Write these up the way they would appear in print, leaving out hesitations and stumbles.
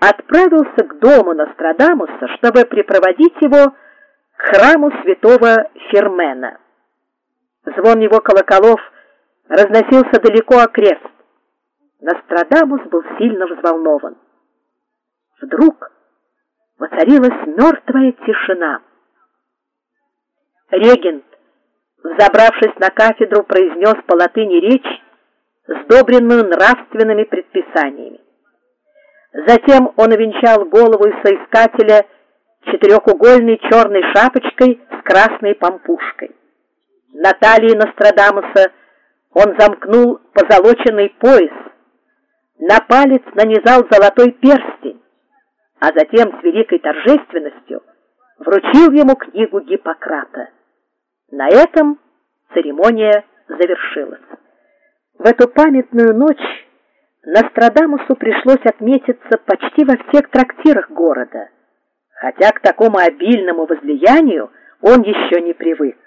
отправился к дому Нострадамуса, чтобы припроводить его к храму святого Фермена. Звон его колоколов разносился далеко окрест. Нострадамус был сильно взволнован. Вдруг воцарилась мертвая тишина. Регент, взобравшись на кафедру, произнес по латыни речь, сдобренную нравственными предписаниями. Затем он увенчал голову соискателя четырехугольной черной шапочкой с красной помпушкой. На талии Нострадамуса он замкнул позолоченный пояс, на палец нанизал золотой перстень, а затем с великой торжественностью вручил ему книгу Гиппократа. На этом церемония завершилась. В эту памятную ночь Нострадамусу пришлось отметиться почти во всех трактирах города, хотя к такому обильному возлиянию он еще не привык.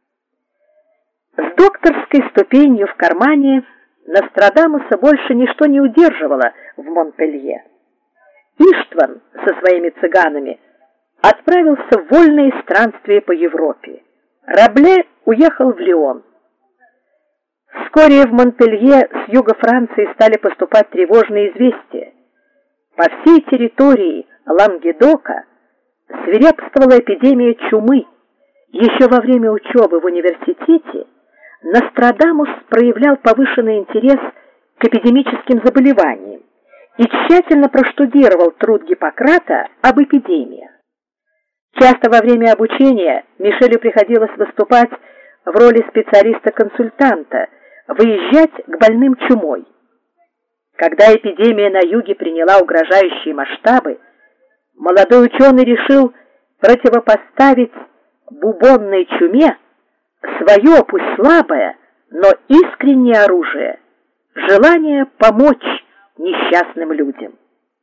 С докторской ступенью в кармане Нострадамуса больше ничто не удерживало в Монпелье. Иштван со своими цыганами отправился в вольные странствия по Европе. Рабле уехал в Лион. Вскоре в Монпелье с юга Франции стали поступать тревожные известия. По всей территории Лангедока свирепствовала эпидемия чумы. Еще во время учебы в университете Нострадамус проявлял повышенный интерес к эпидемическим заболеваниям и тщательно проштудировал труд Гиппократа об эпидемиях. Часто во время обучения Мишелю приходилось выступать в роли специалиста-консультанта, выезжать к больным чумой. Когда эпидемия на юге приняла угрожающие масштабы, молодой ученый решил противопоставить бубонной чуме свое, пусть слабое, но искреннее оружие – желание помочь несчастным людям.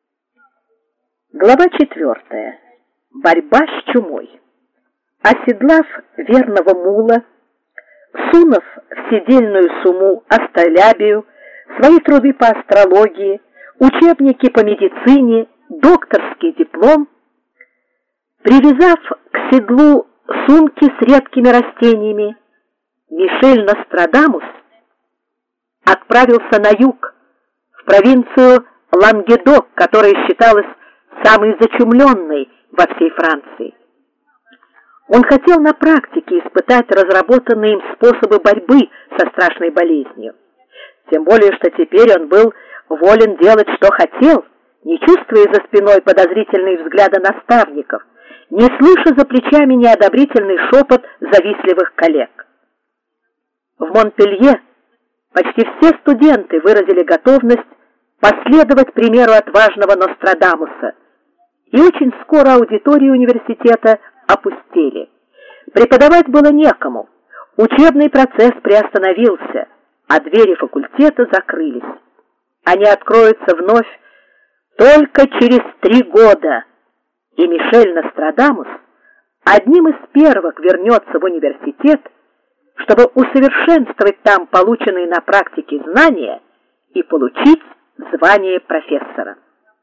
Глава 4. Борьба с чумой. Оседлав верного мула, сунув в седельную сумму астролябию, свои труды по астрологии, учебники по медицине, докторский диплом, привязав к седлу сумки с редкими растениями, Мишель Нострадамус отправился на юг, в провинцию Лангедок, которая считалась самой зачумленной во всей Франции. Он хотел на практике испытать разработанные им способы борьбы со страшной болезнью. Тем более, что теперь он был волен делать, что хотел, не чувствуя за спиной подозрительные взгляды наставников, не слыша за плечами неодобрительный шепот завистливых коллег. В Монпелье почти все студенты выразили готовность последовать примеру отважного Нострадамуса, и очень скоро аудитории университета опустели. Преподавать было некому, учебный процесс приостановился, а двери факультета закрылись. Они откроются вновь только через 3 года, и Мишель Нострадамус одним из первых вернется в университет, чтобы усовершенствовать там полученные на практике знания и получить звание профессора.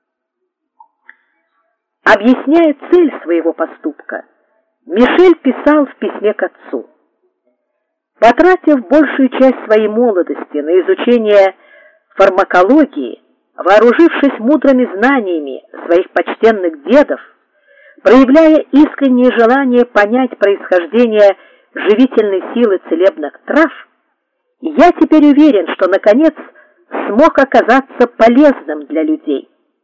Объясняя цель своего поступка, Мишель писал в письме к отцу: «Потратив большую часть своей молодости на изучение фармакологии, вооружившись мудрыми знаниями своих почтенных дедов, проявляя искреннее желание понять происхождение живительной силы целебных трав, я теперь уверен, что, наконец, смог оказаться полезным для людей».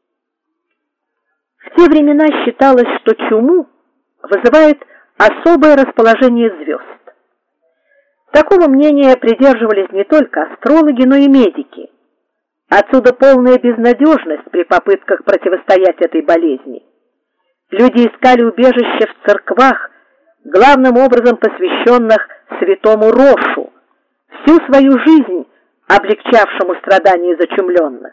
В те времена считалось, что чуму вызывает особое расположение звезд. Такого мнения придерживались не только астрологи, но и медики. Отсюда полная безнадежность при попытках противостоять этой болезни. Люди искали убежище в церквах, главным образом посвященных святому Рошу, всю свою жизнь облегчавшему страдания зачумленных.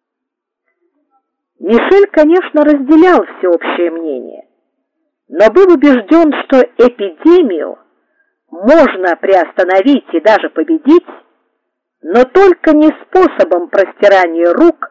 Мишель, конечно, разделял всеобщее мнение, но был убежден, что эпидемию можно приостановить и даже победить, но только не способом простирания рук